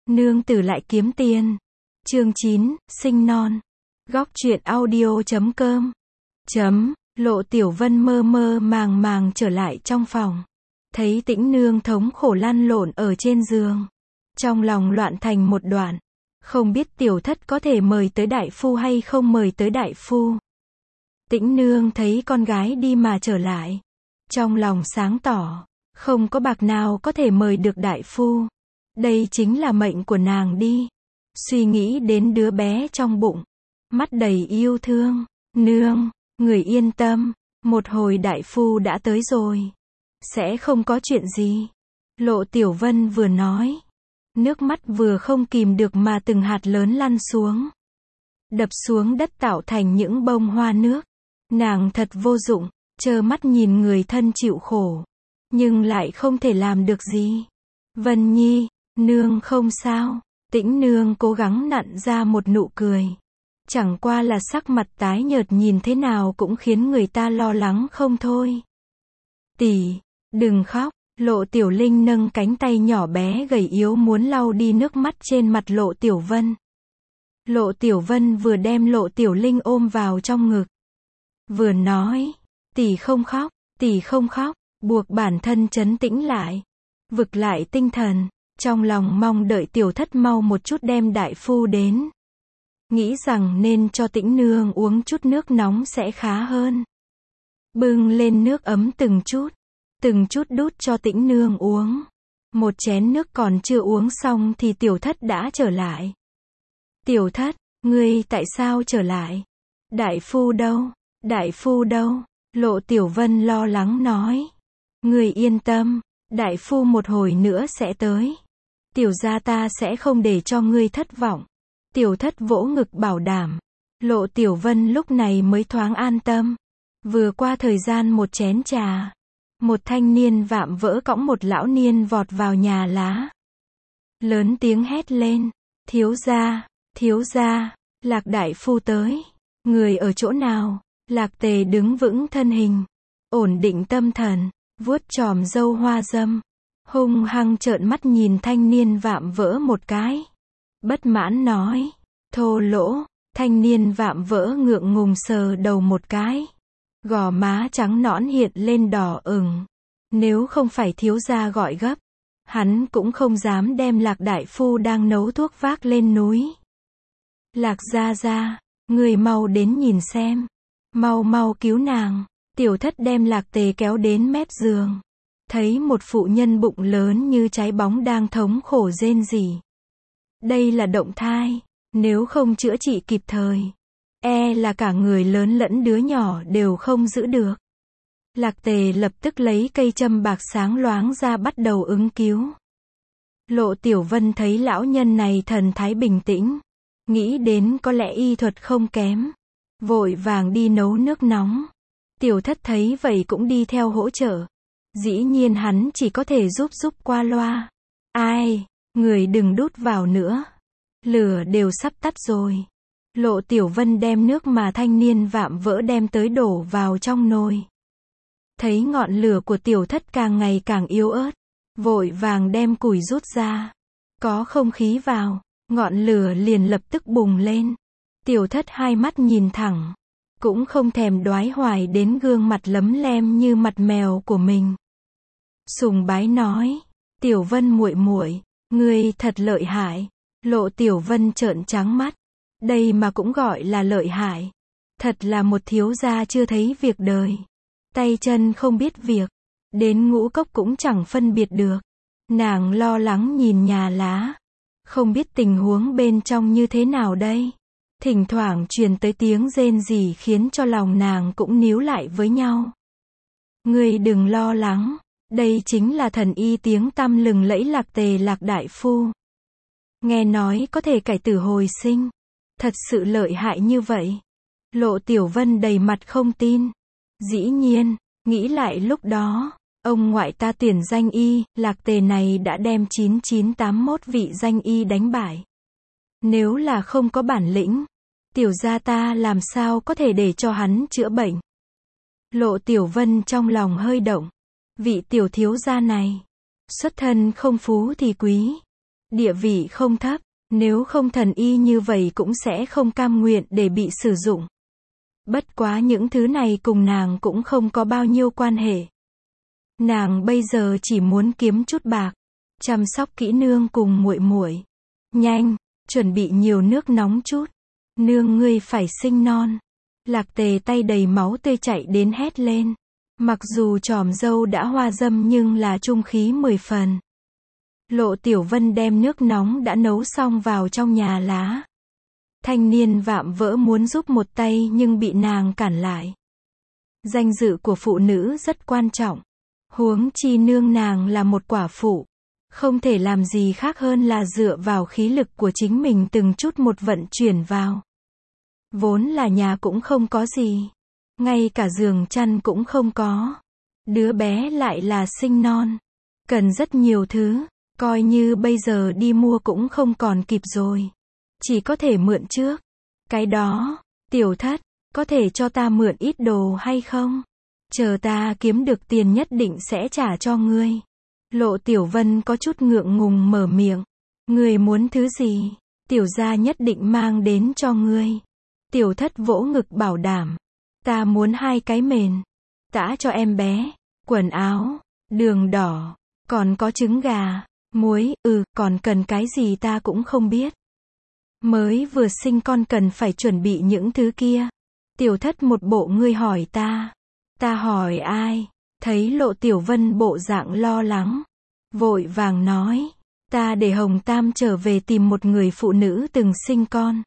Nương tử lại kiếm tiền. Chương 9, sinh non. Góc truyện audio.com. Lộ Tiểu Vân mơ mơ màng màng trở lại trong phòng. Thấy Tĩnh Nương thống khổ lăn lộn ở trên giường. Trong lòng loạn thành một đoạn. Không biết tiểu thất có thể mời tới đại phu hay không mời tới đại phu. Tĩnh Nương thấy con gái đi mà trở lại. Trong lòng sáng tỏ. Không có bạc nào có thể mời được đại phu. Đây chính là mệnh của nàng đi. Suy nghĩ đến đứa bé trong bụng. Mắt đầy yêu thương. Nương, người yên tâm. Một hồi đại phu đã tới rồi. Sẽ không có chuyện gì. Lộ Tiểu Vân vừa nói. Nước mắt vừa không kìm được mà từng hạt lớn lăn xuống. Đập xuống đất tạo thành những bông hoa nước. Nàng thật vô dụng. Trơ mắt nhìn người thân chịu khổ. Nhưng lại không thể làm được gì. Vân Nhi, nương không sao. Tĩnh Nương cố gắng nặn ra một nụ cười. Chẳng qua là sắc mặt tái nhợt nhìn thế nào cũng khiến người ta lo lắng không thôi. Tỷ, đừng khóc. Lộ Tiểu Linh nâng cánh tay nhỏ bé gầy yếu muốn lau đi nước mắt trên mặt Lộ Tiểu Vân. Lộ Tiểu Vân vừa đem Lộ Tiểu Linh ôm vào trong ngực. Vừa nói, tỷ không khóc, tỷ không khóc, buộc bản thân trấn tĩnh lại. Vực lại tinh thần, trong lòng mong đợi tiểu thất mau một chút đem đại phu đến. Nghĩ rằng nên cho Tĩnh Nương uống chút nước nóng sẽ khá hơn. Bưng lên nước ấm từng chút đút cho Tĩnh Nương uống. Một chén nước còn chưa uống xong thì tiểu thất đã trở lại. Tiểu thất, ngươi tại sao trở lại? Đại phu đâu? Đại phu đâu? Lộ Tiểu Vân lo lắng nói. Ngươi yên tâm, đại phu một hồi nữa sẽ tới. Tiểu gia ta sẽ không để cho ngươi thất vọng. Tiểu thất vỗ ngực bảo đảm. Lộ Tiểu Vân lúc này mới thoáng an tâm. Vừa qua thời gian một chén trà. Một thanh niên vạm vỡ cõng một lão niên vọt vào nhà lá. Lớn tiếng hét lên. Thiếu gia, Lạc đại phu tới. Người ở chỗ nào? Lạc Tề đứng vững thân hình. Ổn định tâm thần. Vuốt chòm râu hoa dâm. Hung hăng trợn mắt nhìn thanh niên vạm vỡ một cái. Bất mãn nói. Thô lỗ. Thanh niên vạm vỡ ngượng ngùng sờ đầu một cái. Gò má trắng nõn hiện lên đỏ ửng. Nếu không phải thiếu gia gọi gấp, hắn cũng không dám đem Lạc đại phu đang nấu thuốc vác lên núi. Lạc gia gia, người mau đến nhìn xem. Mau cứu nàng. Tiểu thất đem Lạc Tề kéo đến mép giường. Thấy một phụ nhân bụng lớn như trái bóng đang thống khổ rên rỉ. Đây là động thai. Nếu không chữa trị kịp thời, là cả người lớn lẫn đứa nhỏ đều không giữ được. Lạc Tề lập tức lấy cây châm bạc sáng loáng ra bắt đầu ứng cứu. Lộ Tiểu Vân thấy lão nhân này thần thái bình tĩnh. Nghĩ đến có lẽ y thuật không kém. Vội vàng đi nấu nước nóng. Tiểu thất thấy vậy cũng đi theo hỗ trợ. Dĩ nhiên hắn chỉ có thể giúp qua loa. Ai, người đừng đút vào nữa. Lửa đều sắp tắt rồi. Lộ Tiểu Vân đem nước mà thanh niên vạm vỡ đem tới đổ vào trong nồi. Thấy ngọn lửa của tiểu thất càng ngày càng yếu ớt. Vội vàng đem củi rút ra. Có không khí vào, ngọn lửa liền lập tức bùng lên. Tiểu thất hai mắt nhìn thẳng. Cũng không thèm đoái hoài đến gương mặt lấm lem như mặt mèo của mình. Sùng bái nói. Tiểu Vân muội muội, ngươi thật lợi hại. Lộ Tiểu Vân trợn trắng mắt. Đây mà cũng gọi là lợi hại. Thật là một thiếu gia chưa thấy việc đời. Tay chân không biết việc. Đến ngũ cốc cũng chẳng phân biệt được. Nàng lo lắng nhìn nhà lá. Không biết tình huống bên trong như thế nào đây. Thỉnh thoảng truyền tới tiếng rên rỉ khiến cho lòng nàng cũng níu lại với nhau. Ngươi đừng lo lắng. Đây chính là thần y tiếng tăm lừng lẫy Lạc Tề Lạc đại phu. Nghe nói có thể cải tử hồi sinh. Thật sự lợi hại như vậy. Lộ Tiểu Vân đầy mặt không tin. Dĩ nhiên, nghĩ lại lúc đó, ông ngoại ta tuyển danh y, Lạc Tề này đã đem 9981 vị danh y đánh bại. Nếu là không có bản lĩnh, tiểu gia ta làm sao có thể để cho hắn chữa bệnh. Lộ Tiểu Vân trong lòng hơi động. Vị tiểu thiếu gia này, xuất thân không phú thì quý. địa vị không thấp, nếu không thần y như vậy cũng sẽ không cam nguyện để bị sử dụng. Bất quá những thứ này cùng nàng cũng không có bao nhiêu quan hệ. Nàng bây giờ chỉ muốn kiếm chút bạc, chăm sóc kỹ nương cùng muội muội. Nhanh, chuẩn bị nhiều nước nóng chút. Nương ngươi phải sinh non. Lạc Tề tay đầy máu tươi chạy đến hét lên. Mặc dù tròm dâu đã hoa dâm nhưng là trung khí 10 phần. Lộ Tiểu Vân đem nước nóng đã nấu xong vào trong nhà lá. Thanh niên vạm vỡ muốn giúp một tay nhưng bị nàng cản lại. Danh dự của phụ nữ rất quan trọng. Huống chi nương nàng là một quả phụ. Không thể làm gì khác hơn là dựa vào khí lực của chính mình từng chút một vận chuyển vào. Vốn là nhà cũng không có gì. Ngay cả giường chăn cũng không có. Đứa bé lại là sinh non. Cần rất nhiều thứ. Coi như bây giờ đi mua cũng không còn kịp rồi. Chỉ có thể mượn trước. Cái đó, Tiểu Thất, có thể cho ta mượn ít đồ hay không? Chờ ta kiếm được tiền nhất định sẽ trả cho ngươi. Lộ Tiểu Vân có chút ngượng ngùng mở miệng. Ngươi muốn thứ gì? Tiểu gia nhất định mang đến cho ngươi. Tiểu Thất vỗ ngực bảo đảm. Ta muốn 2 cái mền. Tã cho em bé. Quần áo. Đường đỏ. Còn có trứng gà. Muối, còn cần cái gì ta cũng không biết. Mới vừa sinh con cần phải chuẩn bị những thứ kia. Tiểu Thất một bộ ngươi hỏi ta. Ta hỏi ai? Thấy Lộ Tiểu Vân bộ dạng lo lắng. Vội vàng nói. Ta để Hồng Tam trở về tìm một người phụ nữ từng sinh con.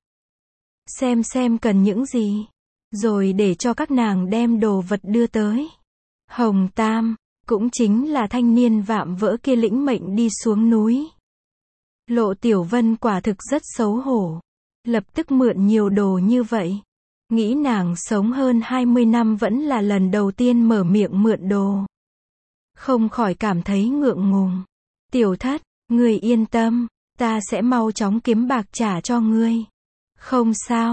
Xem cần những gì. Rồi để cho các nàng đem đồ vật đưa tới. Hồng Tam, cũng chính là thanh niên vạm vỡ kia lĩnh mệnh đi xuống núi. Lộ Tiểu Vân quả thực rất xấu hổ. Lập tức mượn nhiều đồ như vậy. Nghĩ nàng sống hơn 20 năm vẫn là lần đầu tiên mở miệng mượn đồ. Không khỏi cảm thấy ngượng ngùng. Tiểu Thất, ngươi yên tâm, ta sẽ mau chóng kiếm bạc trả cho ngươi. Không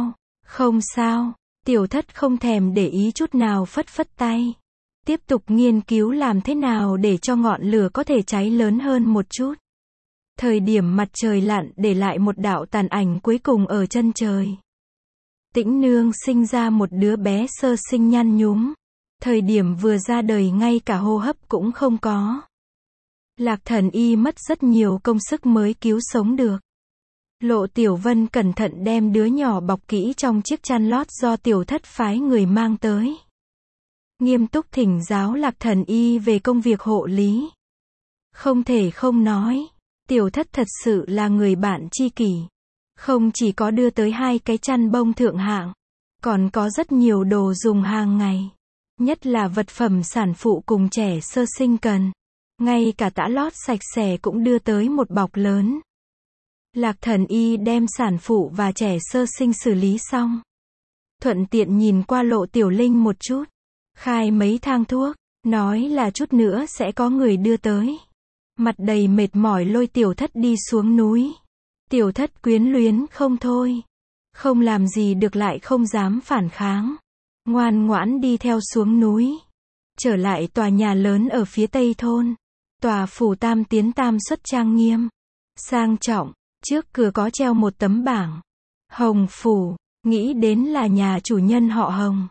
sao, Tiểu Thất không thèm để ý chút nào phất phất tay. Tiếp tục nghiên cứu làm thế nào để cho ngọn lửa có thể cháy lớn hơn một chút. Thời điểm mặt trời lặn để lại một đạo tàn ảnh cuối cùng ở chân trời. Tĩnh nương sinh ra một đứa bé sơ sinh nhăn nhúm. Thời điểm vừa ra đời ngay cả hô hấp cũng không có. Lạc Thần y mất rất nhiều công sức mới cứu sống được. Lộ Tiểu Vân cẩn thận đem đứa nhỏ bọc kỹ trong chiếc chăn lót do Tiểu Thất phái người mang tới. Nghiêm túc thỉnh giáo Lạc Thần y về công việc hộ lý. Không thể không nói, Tiểu Thất thật sự là người bạn tri kỷ. Không chỉ có đưa tới 2 cái chăn bông thượng hạng, còn có rất nhiều đồ dùng hàng ngày. Nhất là vật phẩm sản phụ cùng trẻ sơ sinh cần. Ngay cả tã lót sạch sẽ cũng đưa tới một bọc lớn. Lạc Thần y đem sản phụ và trẻ sơ sinh xử lý xong. Thuận tiện nhìn qua Lộ Tiểu Linh một chút. Khai mấy thang thuốc, nói là chút nữa sẽ có người đưa tới. Mặt đầy mệt mỏi lôi Tiểu Thất đi xuống núi. Tiểu Thất quyến luyến không thôi. Không làm gì được lại không dám phản kháng. Ngoan ngoãn đi theo xuống núi. Trở lại tòa nhà lớn ở phía tây thôn. Tòa phủ tam tiến tam xuất trang nghiêm. Sang trọng, trước cửa có treo một tấm bảng. Hồng phủ, nghĩ đến là nhà chủ nhân họ Hồng.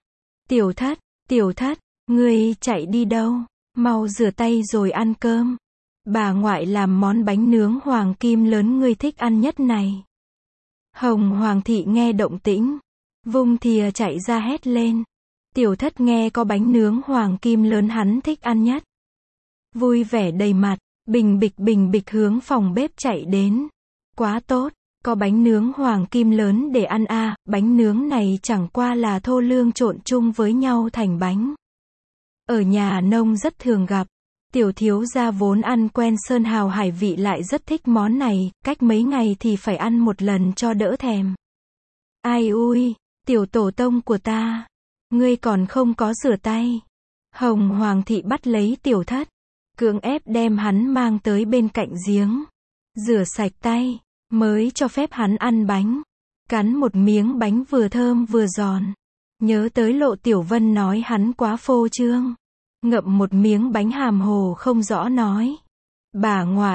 Tiểu Thất, ngươi chạy đi đâu? Mau rửa tay rồi ăn cơm. Bà ngoại làm món bánh nướng hoàng kim lớn ngươi thích ăn nhất này. Hồng Hoàng thị nghe động tĩnh, vung thìa chạy ra hét lên. Tiểu Thất nghe có bánh nướng hoàng kim lớn hắn thích ăn nhất. Vui vẻ đầy mặt, bình bịch hướng phòng bếp chạy đến. Quá tốt, có bánh nướng hoàng kim lớn để ăn à, bánh nướng này chẳng qua là thô lương trộn chung với nhau thành bánh. Ở nhà nông rất thường gặp. Tiểu thiếu gia vốn ăn quen sơn hào hải vị lại rất thích món này, cách mấy ngày thì phải ăn một lần cho đỡ thèm. Ai ui, tiểu tổ tông của ta, ngươi còn không có rửa tay. Hồng Hoàng thị bắt lấy Tiểu Thất, cưỡng ép đem hắn mang tới bên cạnh giếng. Rửa sạch tay, mới cho phép hắn ăn bánh. Cắn một miếng bánh vừa thơm vừa giòn. Nhớ tới Lộ Tiểu Vân nói hắn quá phô trương. Ngậm một miếng bánh hàm hồ không rõ nói. Bà ngoại,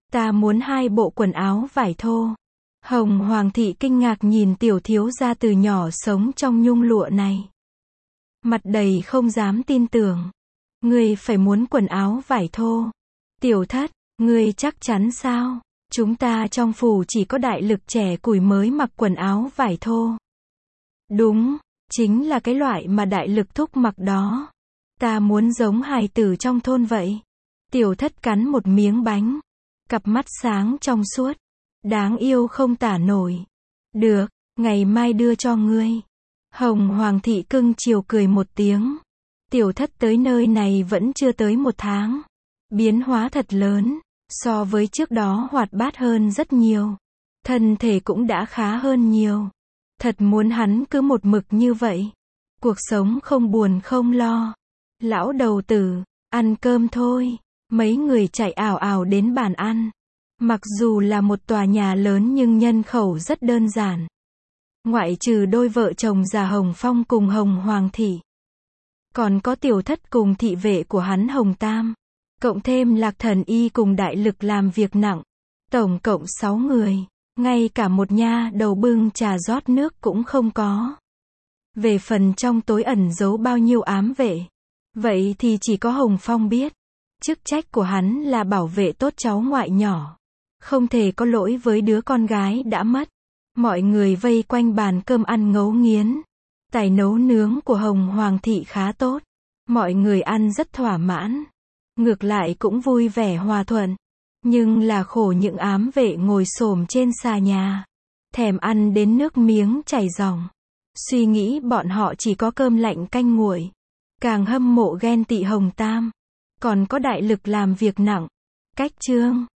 Ta muốn 2 bộ quần áo vải thô. Hồng Hoàng thị kinh ngạc nhìn tiểu thiếu gia từ nhỏ sống trong nhung lụa này. Mặt đầy không dám tin tưởng. Ngươi phải muốn quần áo vải thô. Tiểu thất, ngươi chắc chắn sao? Chúng ta trong phủ chỉ có đại lực trẻ củi mới mặc quần áo vải thô. Đúng, chính là cái loại mà đại lực thúc mặc đó. Ta muốn giống hài tử trong thôn vậy. Tiểu thất cắn một miếng bánh. Cặp mắt sáng trong suốt. Đáng yêu không tả nổi. Được, ngày mai đưa cho ngươi. Hồng Hoàng thị cưng chiều cười một tiếng. Tiểu thất tới nơi này vẫn chưa tới 1 tháng. Biến hóa thật lớn. So với trước đó hoạt bát hơn rất nhiều. Thân thể cũng đã khá hơn nhiều. Thật muốn hắn cứ một mực như vậy. Cuộc sống không buồn không lo. Lão đầu tử, ăn cơm thôi. Mấy người chạy ào ào đến bàn ăn. Mặc dù là một tòa nhà lớn nhưng nhân khẩu rất đơn giản. Ngoại trừ đôi vợ chồng già Hồng Phong cùng Hồng Hoàng thị. Còn có tiểu thất cùng thị vệ của hắn Hồng Tam. Cộng thêm Lạc Thần Y cùng đại lực làm việc nặng. Tổng cộng 6 người. Ngay cả một nha đầu bưng trà rót nước cũng không có. Về phần trong tối ẩn giấu bao nhiêu ám vệ. Vậy thì chỉ có Hồng Phong biết. Chức trách của hắn là bảo vệ tốt cháu ngoại nhỏ. Không thể có lỗi với đứa con gái đã mất. Mọi người vây quanh bàn cơm ăn ngấu nghiến. Tài nấu nướng của Hồng Hoàng thị khá tốt. Mọi người ăn rất thỏa mãn. Ngược lại cũng vui vẻ hòa thuận. Nhưng là khổ những ám vệ ngồi xổm trên xà nhà. Thèm ăn đến nước miếng chảy ròng. Suy nghĩ bọn họ chỉ có cơm lạnh canh nguội. Càng hâm mộ ghen tị Hồng Tam. Còn có đại lực làm việc nặng. Cách chương